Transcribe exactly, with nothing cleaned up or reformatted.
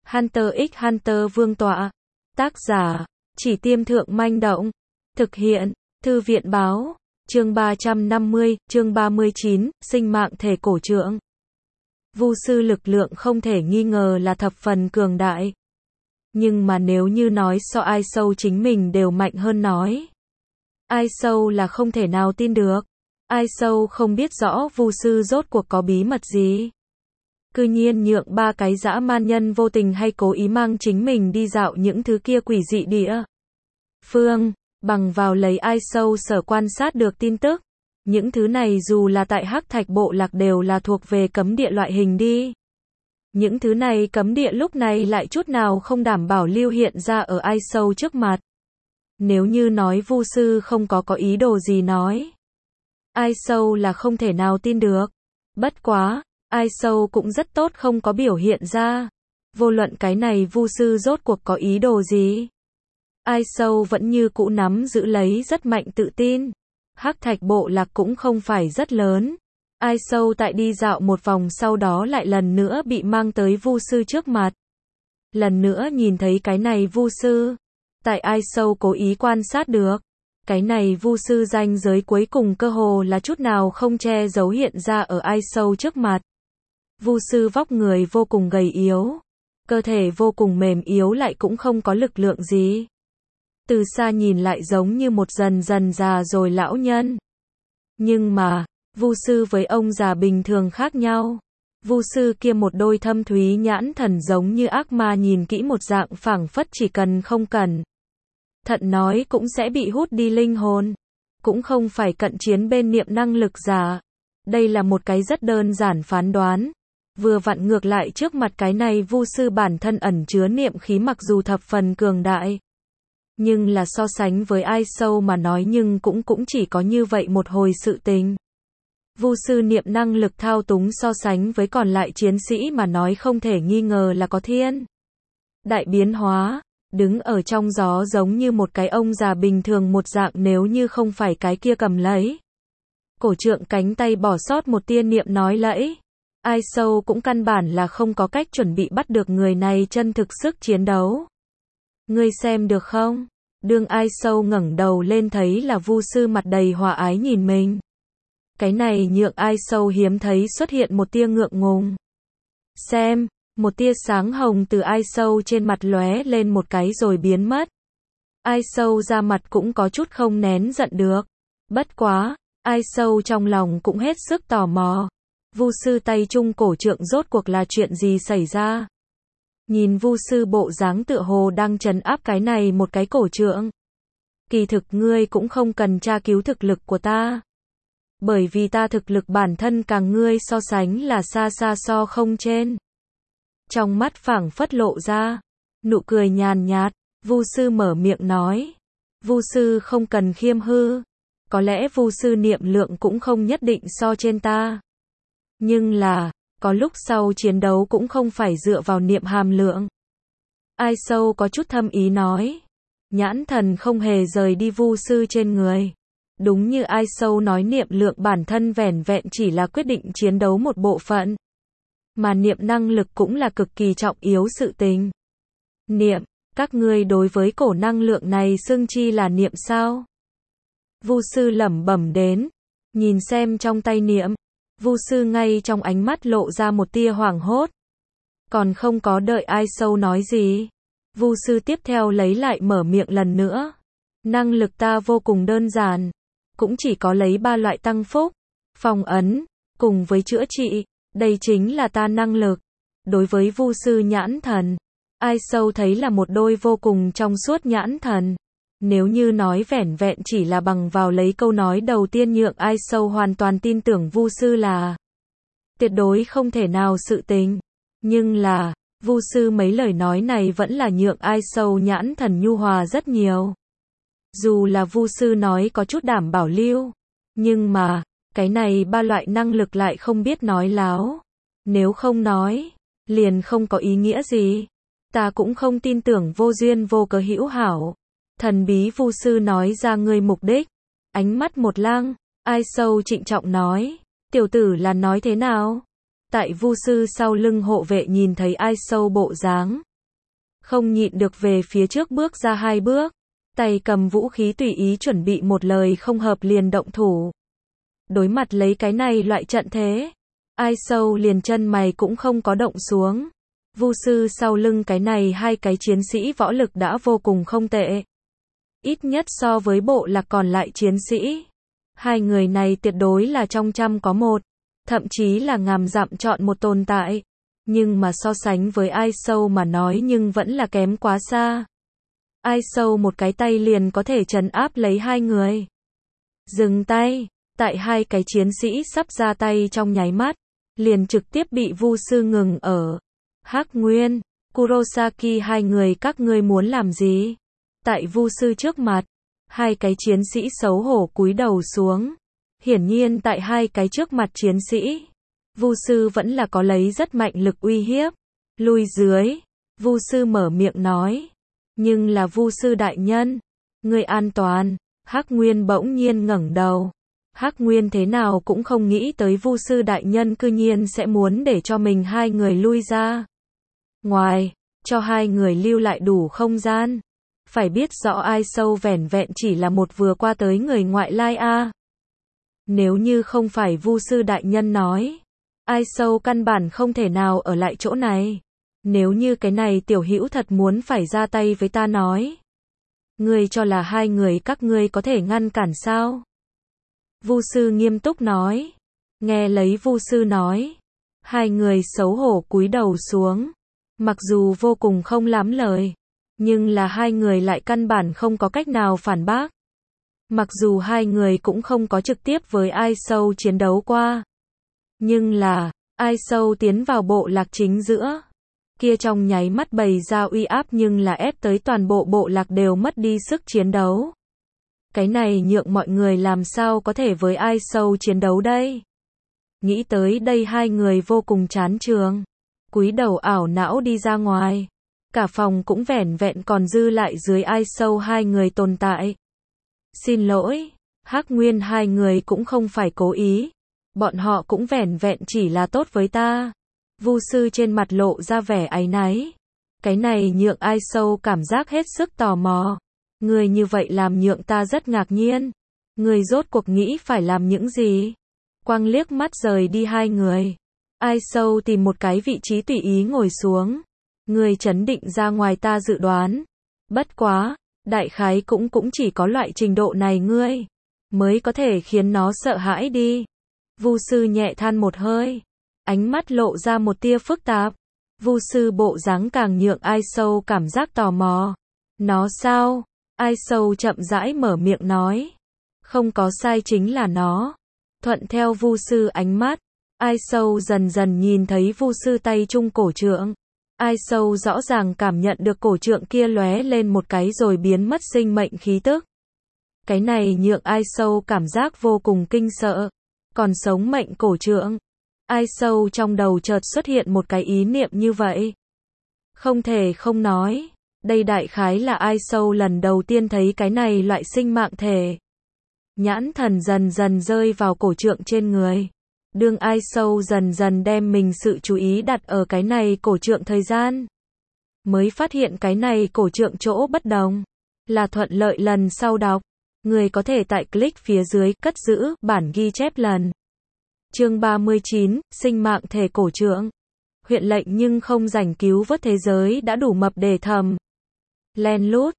Hunter x Hunter Vương tọa. Tác giả, Chỉ Tiêm Thượng Manh Động. Thực hiện, Thư viện Báo. Chương ba trăm năm mươi, chương ba mươi chín, sinh mạng thể cổ trượng. Vu sư lực lượng không thể nghi ngờ là thập phần cường đại. Nhưng mà nếu như nói so ai sâu chính mình đều mạnh hơn nói. Ai sâu là không thể nào tin được. Ai sâu không biết rõ Vu sư rốt cuộc có bí mật gì. Cư nhiên nhượng ba cái dã man nhân vô tình hay cố ý mang chính mình đi dạo những thứ kia quỷ dị địa phương, bằng vào lấy ai sâu sở quan sát được tin tức. Những thứ này dù là tại Hắc Thạch Bộ Lạc đều là thuộc về cấm địa loại hình đi. Những thứ này cấm địa lúc này lại chút nào không đảm bảo lưu hiện ra ở ai sâu trước mặt. Nếu như nói Vu sư không có có ý đồ gì nói. Ai sâu là không thể nào tin được. Bất quá, ai sâu cũng rất tốt không có biểu hiện ra. Vô luận cái này Vu sư rốt cuộc có ý đồ gì. Ai sâu vẫn như cũ nắm giữ lấy rất mạnh tự tin. Hắc Thạch Bộ Lạc cũng không phải rất lớn. Ai sâu tại đi dạo một vòng sau đó lại lần nữa bị mang tới Vu sư trước mặt. Lần nữa nhìn thấy cái này Vu sư. Tại ai sâu cố ý quan sát được. Cái này Vu sư ranh giới cuối cùng cơ hồ là chút nào không che giấu hiện ra ở ai sâu trước mặt. Vu sư vóc người vô cùng gầy yếu. Cơ thể vô cùng mềm yếu lại cũng không có lực lượng gì. Từ xa nhìn lại giống như một dần dần già rồi lão nhân. Nhưng mà, Vu sư với ông già bình thường khác nhau. Vu sư kia một đôi thâm thúy nhãn thần giống như ác ma nhìn kỹ một dạng phảng phất chỉ cần không cần thận nói cũng sẽ bị hút đi linh hồn. Cũng không phải cận chiến bên niệm năng lực giả. Đây là một cái rất đơn giản phán đoán. Vừa vặn ngược lại trước mặt cái này Vu sư bản thân ẩn chứa niệm khí mặc dù thập phần cường đại. Nhưng là so sánh với ai sâu mà nói nhưng cũng cũng chỉ có như vậy một hồi sự tình. Vu sư niệm năng lực thao túng so sánh với còn lại chiến sĩ mà nói không thể nghi ngờ là có thiên đại biến hóa. Đứng ở trong gió giống như một cái ông già bình thường một dạng nếu như không phải cái kia cầm lấy cổ trượng cánh tay bỏ sót một tia niệm nói lẫy. Ai sâu cũng căn bản là không có cách chuẩn bị bắt được người này chân thực sức chiến đấu. Ngươi xem được không? Đương ai sâu ngẩng đầu lên thấy là Vu sư mặt đầy hòa ái nhìn mình. Cái này nhượng ai sâu hiếm thấy xuất hiện một tia ngượng ngùng. Xem, một tia sáng hồng từ ai sâu trên mặt lóe lên một cái rồi biến mất. Ai sâu ra mặt cũng có chút không nén giận được. Bất quá, ai sâu trong lòng cũng hết sức tò mò. Vu sư tay trung cổ trượng rốt cuộc là chuyện gì xảy ra? Nhìn Vu sư bộ dáng tựa hồ đang trấn áp cái này một cái cổ trượng. Kỳ thực ngươi cũng không cần tra cứu thực lực của ta. Bởi vì ta thực lực bản thân càng ngươi so sánh là xa xa so không trên. Trong mắt phảng phất lộ ra nụ cười nhàn nhạt, Vu sư mở miệng nói. Vu sư không cần khiêm hư. Có lẽ Vu sư niệm lượng cũng không nhất định so trên ta. Nhưng là, có lúc sau chiến đấu cũng không phải dựa vào niệm hàm lượng. Ai sâu có chút thâm ý nói. Nhãn thần không hề rời đi Vu sư trên người. Đúng như ai sâu nói niệm lượng bản thân vẻn vẹn chỉ là quyết định chiến đấu một bộ phận. Mà niệm năng lực cũng là cực kỳ trọng yếu sự tình. Niệm, các ngươi đối với cổ năng lượng này xưng chi là niệm sao? Vu sư lẩm bẩm đến. Nhìn xem trong tay niệm. Vu sư ngay trong ánh mắt lộ ra một tia hoảng hốt. Còn không có đợi ai sâu nói gì. Vu sư tiếp theo lấy lại mở miệng lần nữa. Năng lực ta vô cùng đơn giản. Cũng chỉ có lấy ba loại tăng phúc, phong ấn, cùng với chữa trị. Đây chính là ta năng lực. Đối với Vu sư nhãn thần, ai sâu thấy là một đôi vô cùng trong suốt nhãn thần. Nếu như nói vẻn vẹn chỉ là bằng vào lấy câu nói đầu tiên nhượng ai sâu hoàn toàn tin tưởng Vu sư là tuyệt đối không thể nào sự tình. Nhưng là, Vu sư mấy lời nói này vẫn là nhượng ai sâu nhãn thần nhu hòa rất nhiều. Dù là Vu sư nói có chút đảm bảo lưu, nhưng mà, cái này ba loại năng lực lại không biết nói láo. Nếu không nói, liền không có ý nghĩa gì. Ta cũng không tin tưởng vô duyên vô cớ hữu hảo. Thần bí Vu sư nói ra ngươi mục đích. Ánh mắt một lăng, ai sâu trịnh trọng nói. Tiểu tử là nói thế nào? Tại Vu sư sau lưng hộ vệ nhìn thấy ai sâu bộ dáng. không nhịn được về phía trước bước ra hai bước, tay cầm vũ khí tùy ý chuẩn bị một lời không hợp liền động thủ. Đối mặt lấy cái này loại trận thế, Ai Sâu liền chân mày cũng không có động xuống. Vu sư sau lưng cái này hai cái chiến sĩ võ lực đã vô cùng không tệ. Ít nhất so với bộ lạc còn lại chiến sĩ. Hai người này tuyệt đối là trong trăm có một, thậm chí là ngàn dặm chọn một tồn tại. Nhưng mà so sánh với Ai Sâu mà nói nhưng vẫn là kém quá xa. Ai Sâu một cái tay liền có thể trấn áp lấy hai người. Dừng tay, tại hai cái chiến sĩ sắp ra tay trong nháy mắt, liền trực tiếp bị Vu sư ngừng ở. Hắc Nguyên, Kurosaki, hai người các ngươi muốn làm gì? Tại Vu sư trước mặt, hai cái chiến sĩ xấu hổ cúi đầu xuống. Hiển nhiên tại hai cái trước mặt chiến sĩ, Vu sư vẫn là có lấy rất mạnh lực uy hiếp. Lui dưới, Vu sư mở miệng nói. Nhưng là Vu sư đại nhân, ngươi an toàn. Hắc Nguyên bỗng nhiên ngẩng đầu. Hắc Nguyên thế nào cũng không nghĩ tới Vu sư đại nhân cư nhiên sẽ muốn để cho mình hai người lui ra ngoài, cho hai người lưu lại đủ không gian. Phải biết rõ Ai Sâu vẻn vẹn chỉ là một vừa qua tới người ngoại lai a. Nếu như không phải Vu sư đại nhân nói, Ai Sâu căn bản không thể nào ở lại chỗ này. Nếu như cái này tiểu hữu thật muốn phải ra tay với ta nói, ngươi cho là hai người các ngươi có thể ngăn cản sao? Vu sư nghiêm túc nói. Nghe lấy Vu sư nói, hai người xấu hổ cúi đầu xuống. Mặc dù vô cùng không lắm lời, nhưng là hai người lại căn bản không có cách nào phản bác. Mặc dù hai người cũng không có trực tiếp với Ai Sâu chiến đấu qua, nhưng là Ai Sâu tiến vào bộ lạc chính giữa, kia trong nháy mắt bày ra uy áp nhưng là ép tới toàn bộ bộ lạc đều mất đi sức chiến đấu. Cái này nhượng mọi người làm sao có thể với Ai Sâu chiến đấu đây? Nghĩ tới đây hai người vô cùng chán trường, cúi đầu ảo não đi ra ngoài. Cả phòng cũng vẻn vẹn còn dư lại dưới Ai Sâu hai người tồn tại. Xin lỗi, Hắc Nguyên, hai người cũng không phải cố ý. Bọn họ cũng vẻn vẹn chỉ là tốt với ta. Vu sư trên mặt lộ ra vẻ áy náy. Cái này nhượng Ai Sâu cảm giác hết sức tò mò. Người như vậy làm nhượng ta rất ngạc nhiên. Người rốt cuộc nghĩ phải làm những gì? Quang liếc mắt rời đi hai người. Ai Sâu tìm một cái vị trí tùy ý ngồi xuống. Người chấn định ra ngoài ta dự đoán. Bất quá, đại khái cũng cũng chỉ có loại trình độ này ngươi mới có thể khiến nó sợ hãi đi. Vu sư nhẹ than một hơi, ánh mắt lộ ra một tia phức tạp. Vu sư bộ dáng càng nhượng Ai Sâu cảm giác tò mò. Nó sao? Ai Sâu chậm rãi mở miệng nói. Không có sai, chính là nó. Thuận theo Vu sư ánh mắt, Ai Sâu dần dần nhìn thấy Vu sư tay trung cổ trượng. Ai Sâu rõ ràng cảm nhận được cổ trượng kia lóe lên một cái rồi biến mất sinh mệnh khí tức. Cái này nhượng Ai Sâu cảm giác vô cùng kinh sợ. Còn sống mệnh cổ trượng. Ai Sâu trong đầu chợt xuất hiện một cái ý niệm như vậy. Không thể không nói, đây đại khái là Ai Sâu lần đầu tiên thấy cái này loại sinh mạng thể. Nhãn thần dần dần rơi vào cổ trượng trên người. Đương Ai Sâu dần dần đem mình sự chú ý đặt ở cái này cổ trượng thời gian, mới phát hiện cái này cổ trượng chỗ bất đồng, là thuận lợi lần sau đọc. Người có thể tại click phía dưới cất giữ bản ghi chép lần. Chương ba mươi chín, sinh mạng thể cổ trượng. Huyện lệnh nhưng không rảnh cứu vớt thế giới đã đủ mập để thầm. Len lút,